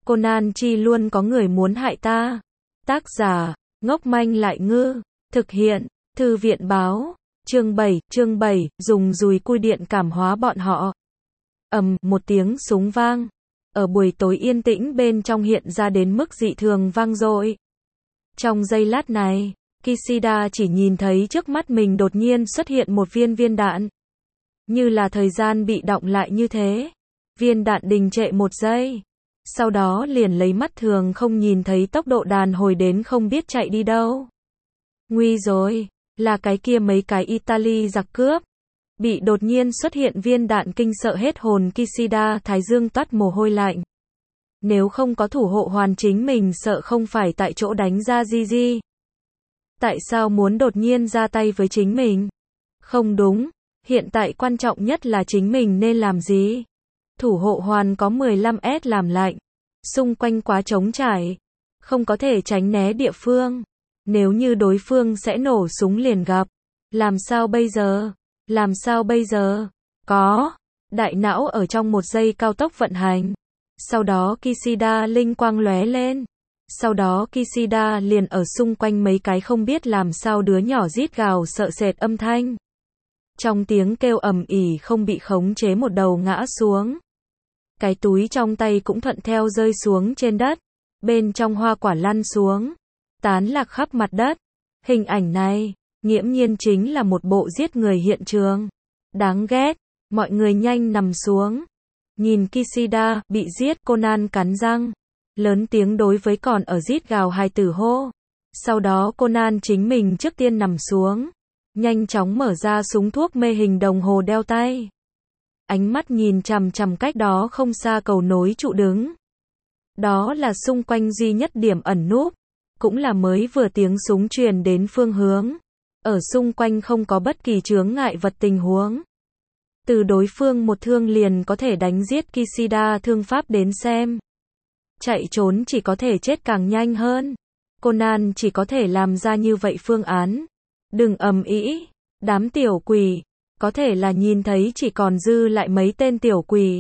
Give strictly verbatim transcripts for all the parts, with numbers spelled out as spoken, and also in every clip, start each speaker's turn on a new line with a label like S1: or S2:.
S1: Conan chi luôn có người muốn hại ta. Tác giả, ngốc manh lại ngư. Thực hiện, Thư viện báo. Chương bảy, chương bảy, dùng dùi cui điện cảm hóa bọn họ. Ầm, một tiếng súng vang. Ở buổi tối yên tĩnh bên trong hiện ra đến mức dị thường vang dội. Trong giây lát này, Kishida chỉ nhìn thấy trước mắt mình đột nhiên xuất hiện một viên viên đạn. Như là thời gian bị đọng lại như thế. Viên đạn đình trệ một giây. Sau đó liền lấy mắt thường không nhìn thấy tốc độ đàn hồi đến không biết chạy đi đâu. Nguy rồi, là cái kia mấy cái Italy giặc cướp. Bị đột nhiên xuất hiện viên đạn kinh sợ hết hồn Kishida thái dương toát mồ hôi lạnh. Nếu không có thủ hộ hoàn chính mình sợ không phải tại chỗ đánh ra Gigi. Tại sao muốn đột nhiên ra tay với chính mình? Không đúng, hiện tại quan trọng nhất là chính mình nên làm gì? Thủ hộ hoàn có mười lăm S làm lạnh. Xung quanh quá trống trải. Không có thể tránh né địa phương. Nếu như đối phương sẽ nổ súng liền gặp. Làm sao bây giờ? Làm sao bây giờ? Có. Đại não ở trong một giây cao tốc vận hành. Sau đó Kishida linh quang lóe lên. Sau đó Kishida liền ở xung quanh mấy cái không biết làm sao đứa nhỏ rít gào sợ sệt âm thanh. Trong tiếng kêu ầm ỉ không bị khống chế một đầu ngã xuống. Cái túi trong tay cũng thuận theo rơi xuống trên đất. Bên trong hoa quả lăn xuống. Tán lạc khắp mặt đất. Hình ảnh này, nghiễm nhiên chính là một bộ giết người hiện trường. Đáng ghét. Mọi người nhanh nằm xuống. Nhìn Kishida bị giết, Conan cắn răng. Lớn tiếng đối với còn ở rít gào hài tử hô. Sau đó Conan chính mình trước tiên nằm xuống. Nhanh chóng mở ra súng thuốc mê hình đồng hồ đeo tay. Ánh mắt nhìn chằm chằm cách đó không xa cầu nối trụ đứng. Đó là xung quanh duy nhất điểm ẩn núp. Cũng là mới vừa tiếng súng truyền đến phương hướng. Ở xung quanh không có bất kỳ chướng ngại vật tình huống. Từ đối phương một thương liền có thể đánh giết Kishida thương pháp đến xem. Chạy trốn chỉ có thể chết càng nhanh hơn. Conan chỉ có thể làm ra như vậy phương án. Đừng ầm ĩ, đám tiểu quỷ. Có thể là nhìn thấy chỉ còn dư lại mấy tên tiểu quỷ.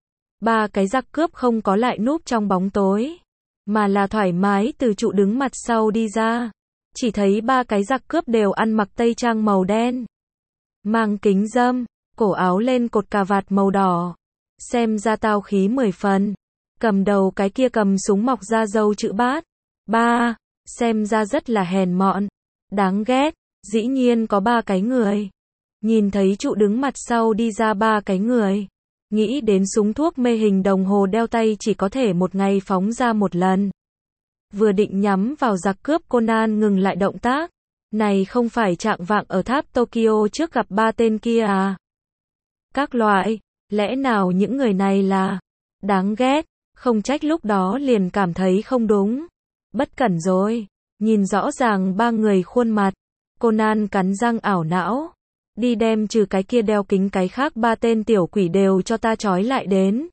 S1: Ba cái giặc cướp không có lại núp trong bóng tối. Mà là thoải mái từ trụ đứng mặt sau đi ra. Chỉ thấy ba cái giặc cướp đều ăn mặc tây trang màu đen. Mang kính râm, cổ áo lên cột cà vạt màu đỏ. Xem ra tao khí mười phần. Cầm đầu cái kia cầm súng mọc ra dâu chữ bát. Ba, xem ra rất là hèn mọn. Đáng ghét, dĩ nhiên có ba cái người. Nhìn thấy trụ đứng mặt sau đi ra ba cái người. Nghĩ đến súng thuốc mê hình đồng hồ đeo tay chỉ có thể một ngày phóng ra một lần. Vừa định nhắm vào giặc cướp, Conan ngừng lại động tác. Này không phải trạng vạng ở tháp Tokyo trước gặp ba tên kia à? Các loại, lẽ nào những người này là... Đáng ghét, không trách lúc đó liền cảm thấy không đúng. Bất cẩn rồi, nhìn rõ ràng ba người khuôn mặt. Conan cắn răng ảo não. Đi đem trừ cái kia đeo kính cái khác ba tên tiểu quỷ đều cho ta trói lại đến.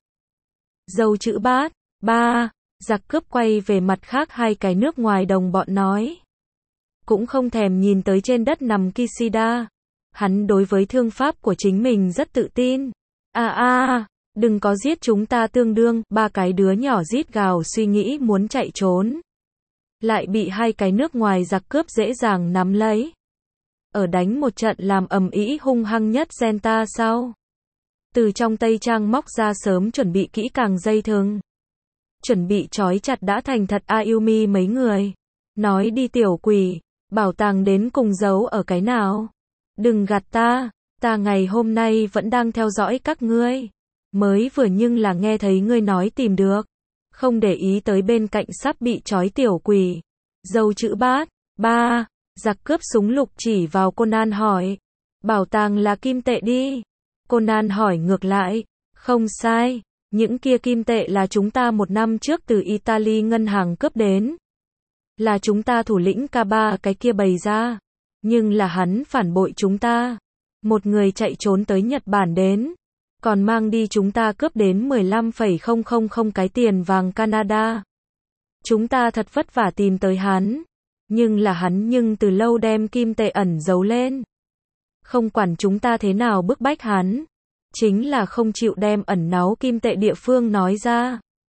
S1: Dâu chữ bát, ba, giặc cướp quay về mặt khác hai cái nước ngoài đồng bọn nói. Cũng không thèm nhìn tới trên đất nằm Kishida. Hắn đối với thương pháp của chính mình rất tự tin. À à, đừng có giết chúng ta tương đương, ba cái đứa nhỏ rít gào suy nghĩ muốn chạy trốn. Lại bị hai cái nước ngoài giặc cướp dễ dàng nắm lấy. Ở đánh một trận làm ầm ĩ hung hăng nhất Genta sau. Từ trong tây trang móc ra sớm chuẩn bị kỹ càng dây thừng. Chuẩn bị trói chặt đã thành thật Ayumi mấy người. Nói đi tiểu quỷ, bảo tàng đến cùng giấu ở cái nào. Đừng gạt ta, ta ngày hôm nay vẫn đang theo dõi các ngươi. Mới vừa nhưng là nghe thấy ngươi nói tìm được. Không để ý tới bên cạnh sắp bị trói tiểu quỷ. Dâu chữ bát, ba. Giặc cướp súng lục chỉ vào Conan hỏi. Bảo tàng là kim tệ đi. Conan hỏi ngược lại. Không sai. Những kia kim tệ là chúng ta một năm trước từ Italy ngân hàng cướp đến. Là chúng ta thủ lĩnh K ba cái kia bày ra. Nhưng là hắn phản bội chúng ta. Một người chạy trốn tới Nhật Bản đến. Còn mang đi chúng ta cướp đến mười lăm phẩy không không không cái tiền vàng Canada. Chúng ta thật vất vả tìm tới hắn. Nhưng là hắn nhưng từ lâu đem kim tệ ẩn giấu lên. Không quản chúng ta thế nào bức bách hắn. Chính là không chịu đem ẩn náu kim tệ địa phương nói ra.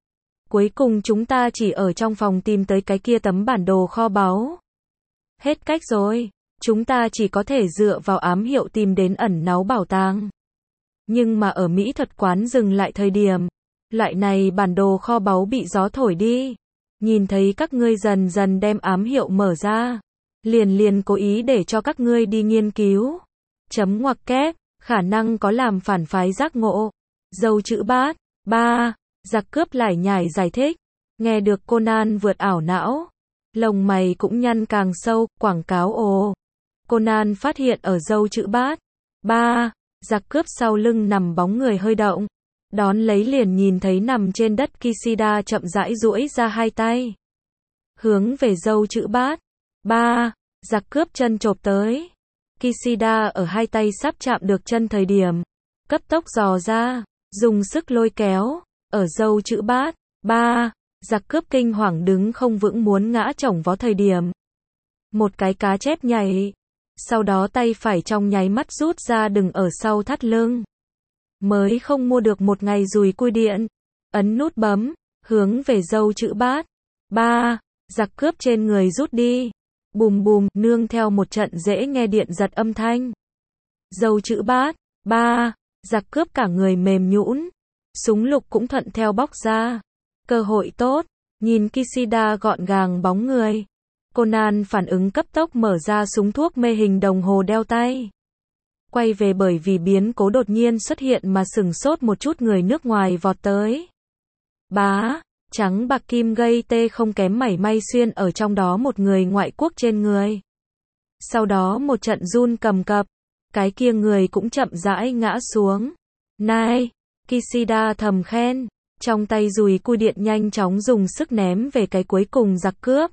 S1: Cuối cùng chúng ta chỉ ở trong phòng tìm tới cái kia tấm bản đồ kho báu. Hết cách rồi, chúng ta chỉ có thể dựa vào ám hiệu tìm đến ẩn náu bảo tàng. Nhưng mà ở mỹ thuật quán dừng lại thời điểm, loại này bản đồ kho báu bị gió thổi đi. Nhìn thấy các ngươi dần dần đem ám hiệu mở ra, liền liền cố ý để cho các ngươi đi nghiên cứu. Chấm ngoặc kép, khả năng có làm phản phái giác ngộ. Dâu chữ bát, ba, giặc cướp lải nhải giải thích. Nghe được Conan vượt ảo não, lồng mày cũng nhăn càng sâu, quảng cáo ồ. Conan phát hiện ở dâu chữ bát, ba, giặc cướp sau lưng nằm bóng người hơi động. Đón lấy liền nhìn thấy nằm trên đất Kishida chậm rãi duỗi ra hai tay. Hướng về dâu chữ bát, ba, giặc cướp chân chộp tới. Kishida ở hai tay sắp chạm được chân thời điểm, cấp tốc dò ra, dùng sức lôi kéo, ở dâu chữ bát, ba, giặc cướp kinh hoàng đứng không vững muốn ngã chổng vó thời điểm. Một cái cá chép nhảy, sau đó tay phải trong nháy mắt rút ra đừng ở sau thắt lưng. Mới không mua được một ngày dùi cui điện, ấn nút bấm, hướng về dâu chữ bát, ba, giặc cướp trên người rút đi. Bùm bùm, nương theo một trận dễ nghe điện giật âm thanh. Dâu chữ bát, ba, giặc cướp cả người mềm nhũn, súng lục cũng thuận theo bóc ra. Cơ hội tốt, nhìn Kishida gọn gàng bóng người. Conan phản ứng cấp tốc mở ra súng thuốc mê hình đồng hồ đeo tay. Quay về bởi vì biến cố đột nhiên xuất hiện mà sừng sốt một chút người nước ngoài vọt tới. Bá, trắng bạc kim gây tê không kém mảy may xuyên ở trong đó một người ngoại quốc trên người. Sau đó một trận run cầm cập, cái kia người cũng chậm rãi ngã xuống. Này, Kishida thầm khen, trong tay dùi cui điện nhanh chóng dùng sức ném về cái cuối cùng giặc cướp.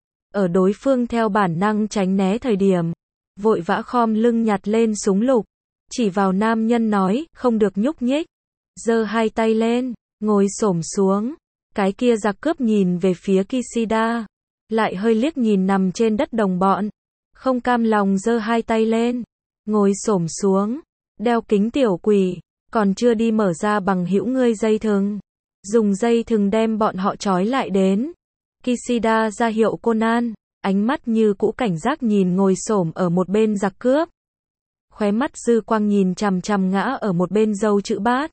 S1: Ở đối phương theo bản năng tránh né thời điểm, vội vã khom lưng nhặt lên súng lục, chỉ vào nam nhân nói, không được nhúc nhích. Giơ hai tay lên, ngồi xổm xuống. Cái kia giặc cướp nhìn về phía Kishida, lại hơi liếc nhìn nằm trên đất đồng bọn, không cam lòng giơ hai tay lên, ngồi xổm xuống, đeo kính tiểu quỷ, còn chưa đi mở ra bằng hữu ngươi dây thừng, dùng dây thừng đem bọn họ trói lại đến. Kishida ra hiệu Conan, ánh mắt như cũ cảnh giác nhìn ngồi xổm ở một bên giặc cướp. Khóe mắt dư quang nhìn chằm chằm ngã ở một bên dâu chữ bát.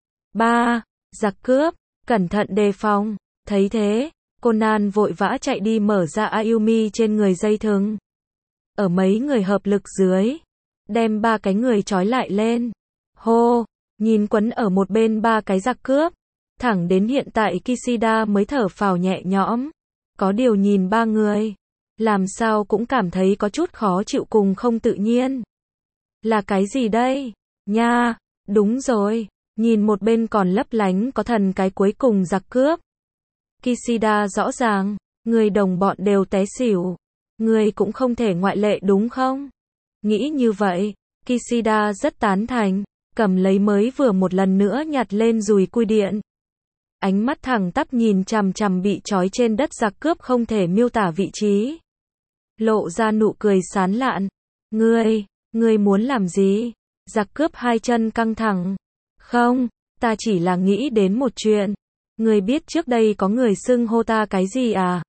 S1: Ba, giặc cướp, cẩn thận đề phòng. Thấy thế, Conan vội vã chạy đi mở ra Ayumi trên người dây thừng. Ở mấy người hợp lực dưới, đem ba cái người trói lại lên. Hô, nhìn quấn ở một bên ba cái giặc cướp. Thẳng đến hiện tại Kishida mới thở phào nhẹ nhõm. Có điều nhìn ba người, làm sao cũng cảm thấy có chút khó chịu cùng không tự nhiên. Là cái gì đây? Nha, đúng rồi, nhìn một bên còn lấp lánh có thần cái cuối cùng giặc cướp. Kishida rõ ràng, người đồng bọn đều té xỉu. Người cũng không thể ngoại lệ đúng không? Nghĩ như vậy, Kishida rất tán thành, cầm lấy mới vừa một lần nữa nhặt lên dùi cui điện. Ánh mắt thẳng tắp nhìn chằm chằm bị trói trên đất giặc cướp không thể miêu tả vị trí. Lộ ra nụ cười sán lạn. Ngươi, ngươi muốn làm gì? Giặc cướp hai chân căng thẳng. Không, ta chỉ là nghĩ đến một chuyện. Ngươi biết trước đây có người xưng hô ta cái gì à?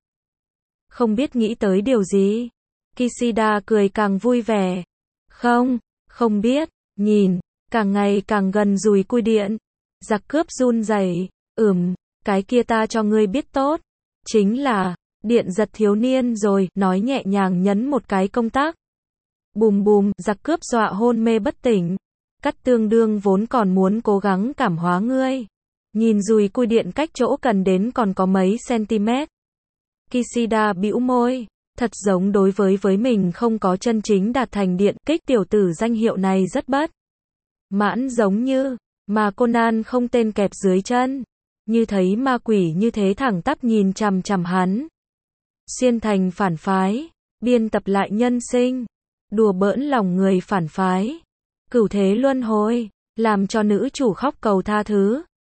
S1: Không biết nghĩ tới điều gì? Kishida cười càng vui vẻ. Không, không biết. Nhìn, càng ngày càng gần dùi cui điện. Giặc cướp run rẩy. Ừm, cái kia ta cho ngươi biết tốt. Chính là, điện giật thiếu niên rồi, nói nhẹ nhàng nhấn một cái công tắc. Bùm bùm, giặc cướp dọa hôn mê bất tỉnh. Cắt tương đương vốn còn muốn cố gắng cảm hóa ngươi. Nhìn dùi cui điện cách chỗ cần đến còn có mấy cm. Kishida bĩu môi, thật giống đối với với mình không có chân chính đạt thành điện kích tiểu tử danh hiệu này rất bất mãn giống như, mà Conan không tên kẹp dưới chân. Như thấy ma quỷ như thế thẳng tắp nhìn chằm chằm hắn. Xuyên thành phản phái, biên tập lại nhân sinh, đùa bỡn lòng người phản phái. Cửu thế luân hồi, làm cho nữ chủ khóc cầu tha thứ.